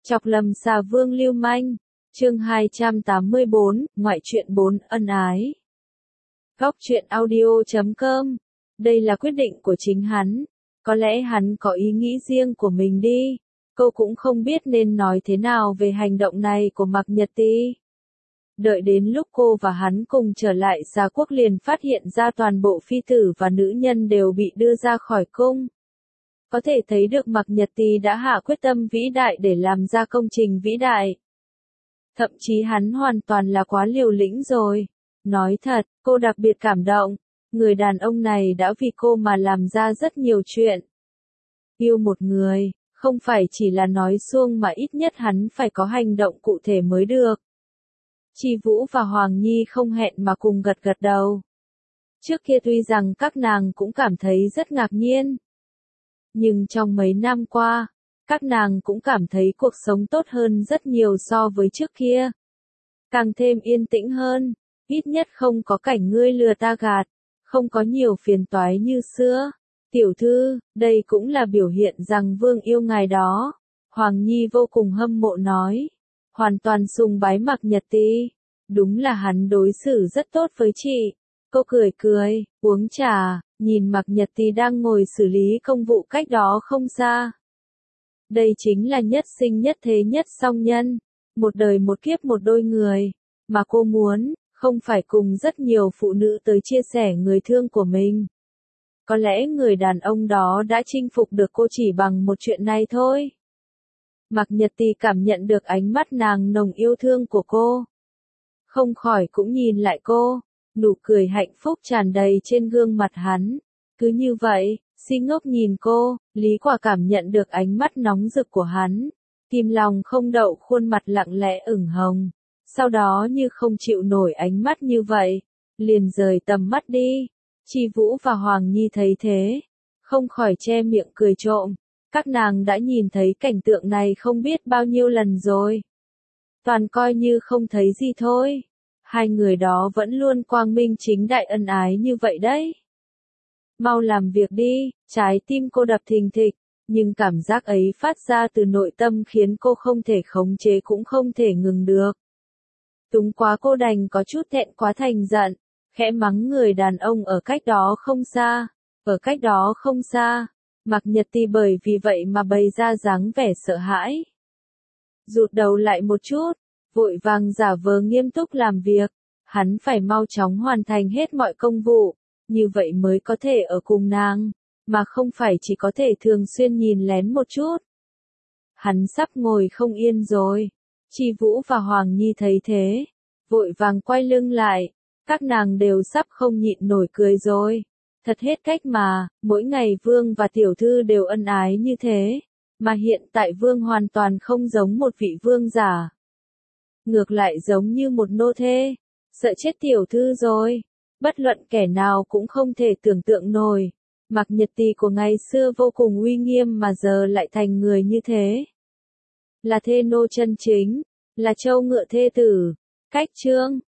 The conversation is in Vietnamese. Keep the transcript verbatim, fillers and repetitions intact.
Chọc lầm xà vương lưu manh. Chương hai trăm tám mươi bốn, ngoại truyện bốn, ân ái. Góc truyện audio chấm com. Đây là quyết định của chính hắn. Có lẽ hắn có ý nghĩ riêng của mình đi. Cô cũng không biết nên nói thế nào về hành động này của Mạc Nhật Ti. Đợi đến lúc cô và hắn cùng trở lại Xà Quốc liền phát hiện ra toàn bộ phi tử và nữ nhân đều bị đưa ra khỏi cung. Có thể thấy được Mạc Nhật Ti đã hạ quyết tâm vĩ đại để làm ra công trình vĩ đại. Thậm chí hắn hoàn toàn là quá liều lĩnh rồi. Nói thật, cô đặc biệt cảm động. Người đàn ông này đã vì cô mà làm ra rất nhiều chuyện. Yêu một người, không phải chỉ là nói suông mà ít nhất hắn phải có hành động cụ thể mới được. Chi Vũ và Hoàng Nhi không hẹn mà cùng gật gật đầu. Trước kia tuy rằng các nàng cũng cảm thấy rất ngạc nhiên. Nhưng trong mấy năm qua, các nàng cũng cảm thấy cuộc sống tốt hơn rất nhiều so với trước kia. Càng thêm yên tĩnh hơn, ít nhất không có cảnh ngươi lừa ta gạt, không có nhiều phiền toái như xưa. Tiểu thư, đây cũng là biểu hiện rằng vương yêu ngài đó. Hoàng Nhi vô cùng hâm mộ nói. Hoàn toàn sùng bái Mạc Nhật Ti. Đúng là hắn đối xử rất tốt với chị. Cô cười cười, uống trà, nhìn Mạc Nhật Ti đang ngồi xử lý công vụ cách đó không xa. Đây chính là nhất sinh nhất thế nhất song nhân. Một đời một kiếp một đôi người. Mà cô muốn, không phải cùng rất nhiều phụ nữ tới chia sẻ người thương của mình. Có lẽ người đàn ông đó đã chinh phục được cô chỉ bằng một chuyện này thôi. Mạc Nhật Ti cảm nhận được ánh mắt nàng nồng yêu thương của cô. Không khỏi cũng nhìn lại cô, nụ cười hạnh phúc tràn đầy trên gương mặt hắn. Cứ như vậy, si ngốc nhìn cô, Lý Quả cảm nhận được ánh mắt nóng rực của hắn. Kim lòng không đậu khuôn mặt lặng lẽ ửng hồng. Sau đó như không chịu nổi ánh mắt như vậy, liền rời tầm mắt đi. Chi Vũ và Hoàng Nhi thấy thế, không khỏi che miệng cười trộm. Các nàng đã nhìn thấy cảnh tượng này không biết bao nhiêu lần rồi. Toàn coi như không thấy gì thôi. Hai người đó vẫn luôn quang minh chính đại ân ái như vậy đấy. Mau làm việc đi, trái tim cô đập thình thịch, nhưng cảm giác ấy phát ra từ nội tâm khiến cô không thể khống chế cũng không thể ngừng được. Túng quá cô đành có chút thẹn quá thành giận, khẽ mắng người đàn ông ở cách đó không xa, ở cách đó không xa. Mạc Nhật Ti bởi vì vậy mà bày ra dáng vẻ sợ hãi. Rụt đầu lại một chút, vội vàng giả vờ nghiêm túc làm việc. Hắn phải mau chóng hoàn thành hết mọi công vụ, như vậy mới có thể ở cùng nàng, mà không phải chỉ có thể thường xuyên nhìn lén một chút. Hắn sắp ngồi không yên rồi. Chi Vũ và Hoàng Nhi thấy thế, vội vàng quay lưng lại, các nàng đều sắp không nhịn nổi cười rồi. Thật hết cách mà, mỗi ngày vương và tiểu thư đều ân ái như thế, mà hiện tại vương hoàn toàn không giống một vị vương giả. Ngược lại giống như một nô thê, sợ chết tiểu thư rồi. Bất luận kẻ nào cũng không thể tưởng tượng nổi. Mạc Nhật Ti của ngày xưa vô cùng uy nghiêm mà giờ lại thành người như thế. Là thê nô chân chính, là châu ngựa thê tử. Cách chương